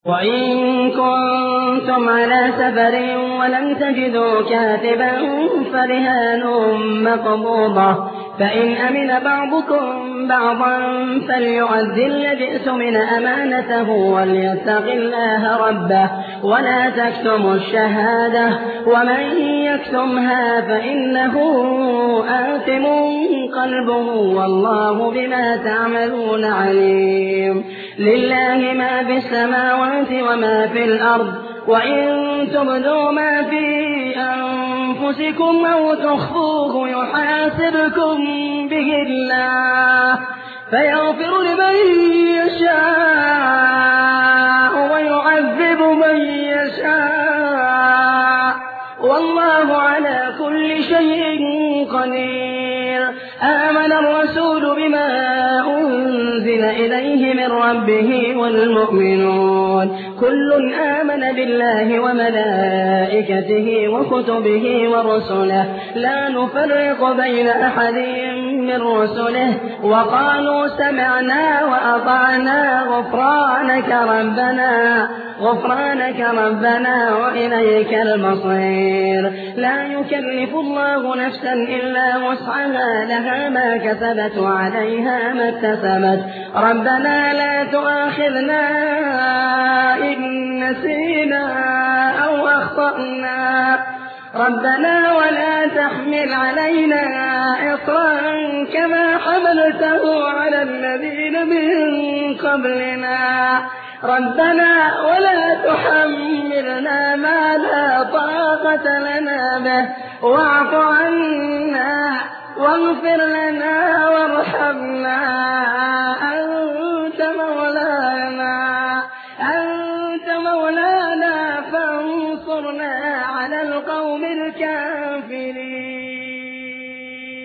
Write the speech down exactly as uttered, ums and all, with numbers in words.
وإن كنتم على سفر ولم تجدوا كاتبا فرهان مقبوضة، فإن أمن بعضكم بعضا فليؤدي الذي اؤتمن أمانته وليتق الله ربه ولا تكتموا الشهادة ومن يكتمها فإنه آثم قلبه والله بما تعملون عليم. لله ما في السماوات وما في الأرض، وإن تبدوا ما في أنفسكم أو تخفوه يحاسبكم به الله فيغفر لمن يشاء ويعذب من يشاء والله على كل شيء قدير. آمن الرسول بما أنزل إليه من ربه والمؤمنون كل آمن بالله وملائكته وكتبه ورسله لا نفرق بين أحد من رسله وقالوا سمعنا وأطعنا غفرانك ربنا غفرانك ربنا وإليك المصير. لا يكلف الله نفسا إلا وسعها لها ما كسبت وعليها ما اكتسبت ربنا لا تؤاخذنا إن نسينا أو أخطأنا ربنا ولا تحمل علينا إصرا كما حملته على الذين من قبلنا ربنا ولا تحملنا ما لا طاقة لنا به واعف عنا واغفر لنا وارحمنا أنت مولانا أنت مولانا فانصرنا على القوم الكافرين.